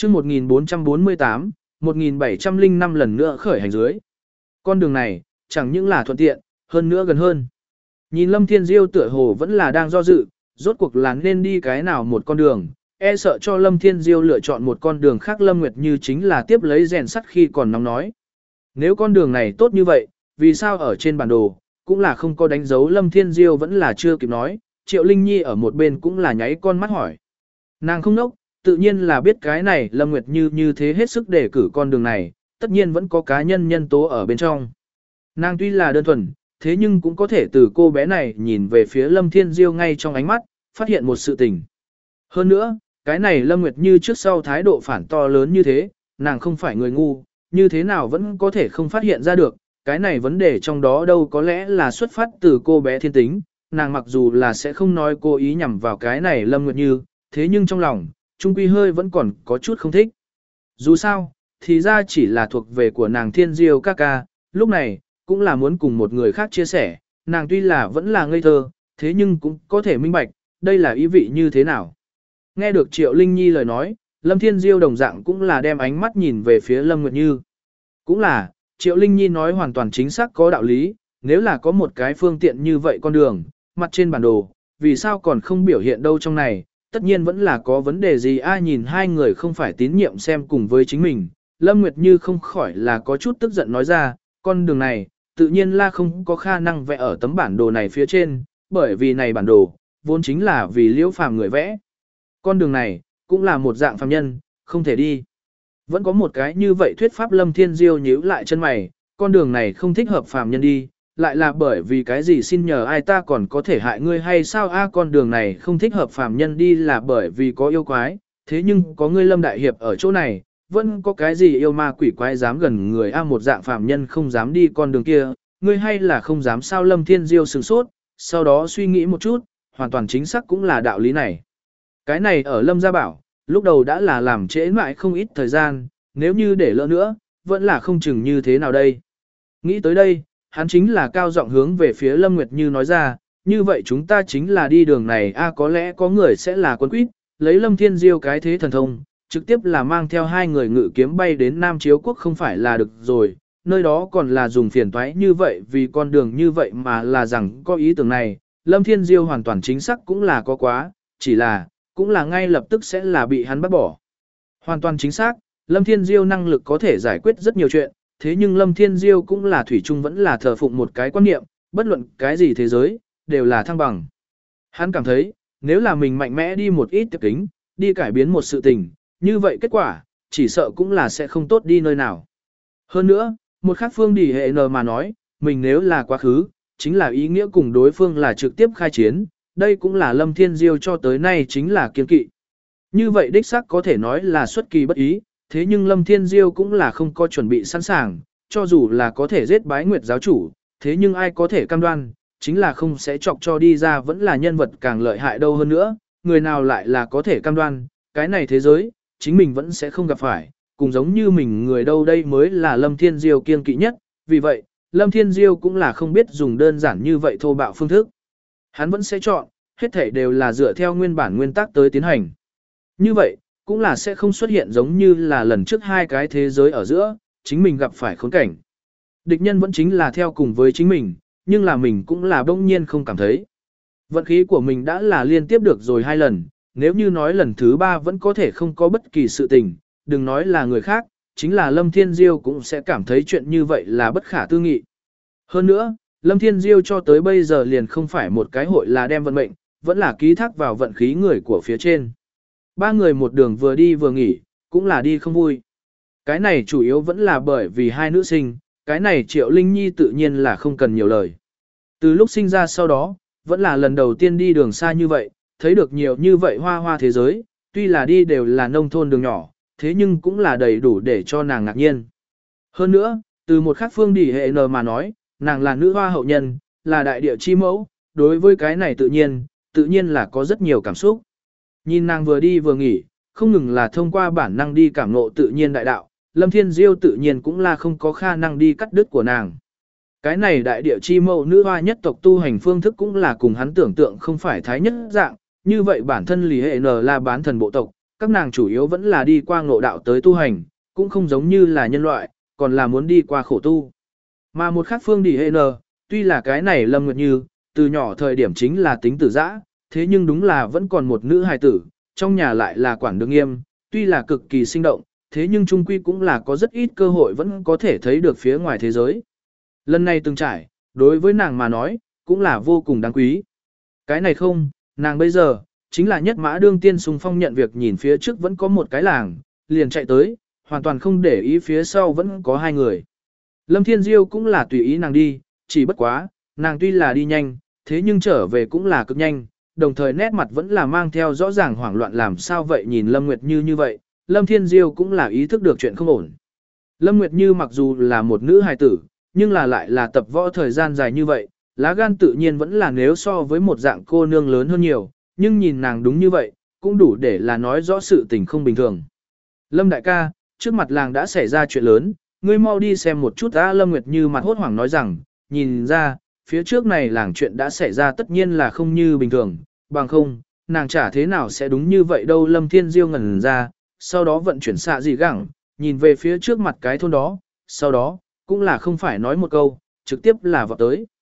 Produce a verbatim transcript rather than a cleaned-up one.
chương một nghìn bốn trăm bốn mươi tám, một nghìn bảy trăm lẻ năm lần nữa khởi hành dưới. Con đường này, chẳng những là thuận tiện, hơn nữa gần hơn. Nhìn Lâm Thiên Diêu tựa hồ vẫn là đang do dự, rốt cuộc là nên đi cái nào một con đường, e sợ cho Lâm Thiên Diêu lựa chọn một con đường khác Lâm Nguyệt Như chính là tiếp lấy rèn sắt khi còn nóng nói. Nếu con đường này tốt như vậy, vì sao ở trên bản đồ, cũng là không có đánh dấu Lâm Thiên Diêu vẫn là chưa kịp nói, Triệu Linh Nhi ở một bên cũng là nháy con mắt hỏi. Nàng không nốc, tự nhiên là biết cái này Lâm Nguyệt Như như thế hết sức để cử con đường này, tất nhiên vẫn có cá nhân nhân tố ở bên trong. Nàng tuy là đơn thuần, thế nhưng cũng có thể từ cô bé này nhìn về phía Lâm Thiên Diêu ngay trong ánh mắt, phát hiện một sự tình. Hơn nữa, cái này Lâm Nguyệt Như trước sau thái độ phản to lớn như thế, nàng không phải người ngu, như thế nào vẫn có thể không phát hiện ra được, cái này vấn đề trong đó đâu có lẽ là xuất phát từ cô bé thiên tính, nàng mặc dù là sẽ không nói cố ý nhằm vào cái này Lâm Nguyệt Như, thế nhưng trong lòng, trung quy hơi vẫn còn có chút không thích. Dù sao, thì ra chỉ là thuộc về của nàng Thiên Diêu ca ca, lúc này, cũng là muốn cùng một người khác chia sẻ, nàng tuy là vẫn là ngây thơ, thế nhưng cũng có thể minh bạch, đây là ý vị như thế nào. Nghe được Triệu Linh Nhi lời nói, Lâm Thiên Diêu đồng dạng cũng là đem ánh mắt nhìn về phía Lâm Nguyệt Như. Cũng là, Triệu Linh Nhi nói hoàn toàn chính xác có đạo lý, nếu là có một cái phương tiện như vậy con đường, mặt trên bản đồ, vì sao còn không biểu hiện đâu trong này, tất nhiên vẫn là có vấn đề gì ai nhìn hai người không phải tín nhiệm xem cùng với chính mình. Lâm Nguyệt Như không khỏi là có chút tức giận nói ra, con đường này, tự nhiên là không có khả năng vẽ ở tấm bản đồ này phía trên, bởi vì này bản đồ, vốn chính là vì liễu phàm người vẽ. Con đường này, cũng là một dạng phàm nhân, không thể đi. Vẫn có một cái như vậy thuyết pháp Lâm Thiên Diêu nhíu lại chân mày, con đường này không thích hợp phàm nhân đi, lại là bởi vì cái gì xin nhờ ai ta còn có thể hại ngươi hay sao a con đường này không thích hợp phàm nhân đi là bởi vì có yêu quái, thế nhưng có ngươi Lâm Đại Hiệp ở chỗ này, vẫn có cái gì yêu ma quỷ quái dám gần người a một dạng phàm nhân không dám đi con đường kia, ngươi hay là không dám sao Lâm Thiên Diêu sửng sốt, sau đó suy nghĩ một chút, hoàn toàn chính xác cũng là đạo lý này. Cái này ở Lâm Gia Bảo, lúc đầu đã là làm trễ mãi không ít thời gian, nếu như để lỡ nữa, vẫn là không chừng như thế nào đây. Nghĩ tới đây, hắn chính là cao giọng hướng về phía Lâm Nguyệt Như nói ra, như vậy chúng ta chính là đi đường này a có lẽ có người sẽ là quân quýt, lấy Lâm Thiên Diêu cái thế thần thông, trực tiếp là mang theo hai người ngự kiếm bay đến Nam Chiếu Quốc không phải là được rồi, nơi đó còn là dùng phiền toái như vậy vì con đường như vậy mà là rằng có ý tưởng này, Lâm Thiên Diêu hoàn toàn chính xác cũng là có quá, chỉ là, cũng là ngay lập tức sẽ là bị hắn bắt bỏ. Hoàn toàn chính xác, Lâm Thiên Diêu năng lực có thể giải quyết rất nhiều chuyện, thế nhưng Lâm Thiên Diêu cũng là thủy chung vẫn là thờ phụng một cái quan niệm, bất luận cái gì thế giới, đều là thăng bằng. Hắn cảm thấy, nếu là mình mạnh mẽ đi một ít tiệp kính, đi cải biến một sự tình, như vậy kết quả, chỉ sợ cũng là sẽ không tốt đi nơi nào. Hơn nữa, một khác phương đi hệ n mà nói, mình nếu là quá khứ, chính là ý nghĩa cùng đối phương là trực tiếp khai chiến, đây cũng là Lâm Thiên Diêu cho tới nay chính là kiên kỵ. Như vậy đích xác có thể nói là xuất kỳ bất ý, thế nhưng Lâm Thiên Diêu cũng là không có chuẩn bị sẵn sàng, cho dù là có thể giết bái nguyệt giáo chủ, thế nhưng ai có thể cam đoan, chính là không sẽ chọc cho đi ra vẫn là nhân vật càng lợi hại đâu hơn nữa, người nào lại là có thể cam đoan, cái này thế giới, chính mình vẫn sẽ không gặp phải, cùng giống như mình người đâu đây mới là Lâm Thiên Diêu kiên kỵ nhất, vì vậy, Lâm Thiên Diêu cũng là không biết dùng đơn giản như vậy thô bạo phương thức. Hắn vẫn sẽ chọn, hết thảy đều là dựa theo nguyên bản nguyên tắc tới tiến hành. Như vậy, cũng là sẽ không xuất hiện giống như là lần trước hai cái thế giới ở giữa, chính mình gặp phải khốn cảnh. Địch nhân vẫn chính là theo cùng với chính mình, nhưng là mình cũng là bỗng nhiên không cảm thấy. Vận khí của mình đã là liên tiếp được rồi hai lần, nếu như nói lần thứ ba vẫn có thể không có bất kỳ sự tình, đừng nói là người khác, chính là Lâm Thiên Diêu cũng sẽ cảm thấy chuyện như vậy là bất khả tư nghị. Hơn nữa, Lâm Thiên Diêu cho tới bây giờ liền không phải một cái hội là đem vận mệnh, vẫn là ký thác vào vận khí người của phía trên. Ba người một đường vừa đi vừa nghỉ, cũng là đi không vui. Cái này chủ yếu vẫn là bởi vì hai nữ sinh, cái này Triệu Linh Nhi tự nhiên là không cần nhiều lời. Từ lúc sinh ra sau đó, vẫn là lần đầu tiên đi đường xa như vậy, thấy được nhiều như vậy hoa hoa thế giới, tuy là đi đều là nông thôn đường nhỏ, thế nhưng cũng là đầy đủ để cho nàng ngạc nhiên. Hơn nữa, từ một khác phương đi hệ n mà nói, nàng là nữ hoa hậu nhân, là đại địa chi mẫu, đối với cái này tự nhiên, tự nhiên là có rất nhiều cảm xúc. Nhìn nàng vừa đi vừa nghỉ, không ngừng là thông qua bản năng đi cảm ngộ tự nhiên đại đạo, Lâm Thiên Diêu tự nhiên cũng là không có khả năng đi cắt đứt của nàng. Cái này đại địa chi mẫu nữ hoa nhất tộc tu hành phương thức cũng là cùng hắn tưởng tượng không phải thái nhất dạng, như vậy bản thân Lý Hệ N là bán thần bộ tộc, các nàng chủ yếu vẫn là đi qua ngộ đạo tới tu hành, cũng không giống như là nhân loại, còn là muốn đi qua khổ tu. Mà một khác phương đi hệ nờ, tuy là cái này Lâm Nguyệt Như, từ nhỏ thời điểm chính là tính tử dã, thế nhưng đúng là vẫn còn một nữ hài tử, trong nhà lại là quản được nghiêm, tuy là cực kỳ sinh động, thế nhưng trung quy cũng là có rất ít cơ hội vẫn có thể thấy được phía ngoài thế giới. Lần này từng trải, đối với nàng mà nói, cũng là vô cùng đáng quý. Cái này không, nàng bây giờ, chính là nhất mã đương tiên xung phong nhận việc nhìn phía trước vẫn có một cái làng, liền chạy tới, hoàn toàn không để ý phía sau vẫn có hai người. Lâm Thiên Diêu cũng là tùy ý nàng đi, chỉ bất quá, nàng tuy là đi nhanh, thế nhưng trở về cũng là cực nhanh, đồng thời nét mặt vẫn là mang theo rõ ràng hoảng loạn làm sao vậy nhìn Lâm Nguyệt Như như vậy, Lâm Thiên Diêu cũng là ý thức được chuyện không ổn. Lâm Nguyệt Như mặc dù là một nữ hài tử, nhưng là lại là tập võ thời gian dài như vậy, lá gan tự nhiên vẫn là nếu so với một dạng cô nương lớn hơn nhiều, nhưng nhìn nàng đúng như vậy, cũng đủ để là nói rõ sự tình không bình thường. Lâm đại ca, trước mặt làng đã xảy ra chuyện lớn, ngươi mau đi xem một chút á. Lâm Nguyệt Như mặt hốt hoảng nói rằng, nhìn ra, phía trước này làng chuyện đã xảy ra tất nhiên là không như bình thường, bằng không, nàng chả thế nào sẽ đúng như vậy đâu. Lâm Thiên Diêu ngẩn ra, sau đó vận chuyển xạ dị gẳng, nhìn về phía trước mặt cái thôn đó, sau đó, cũng là không phải nói một câu, trực tiếp là vào tới.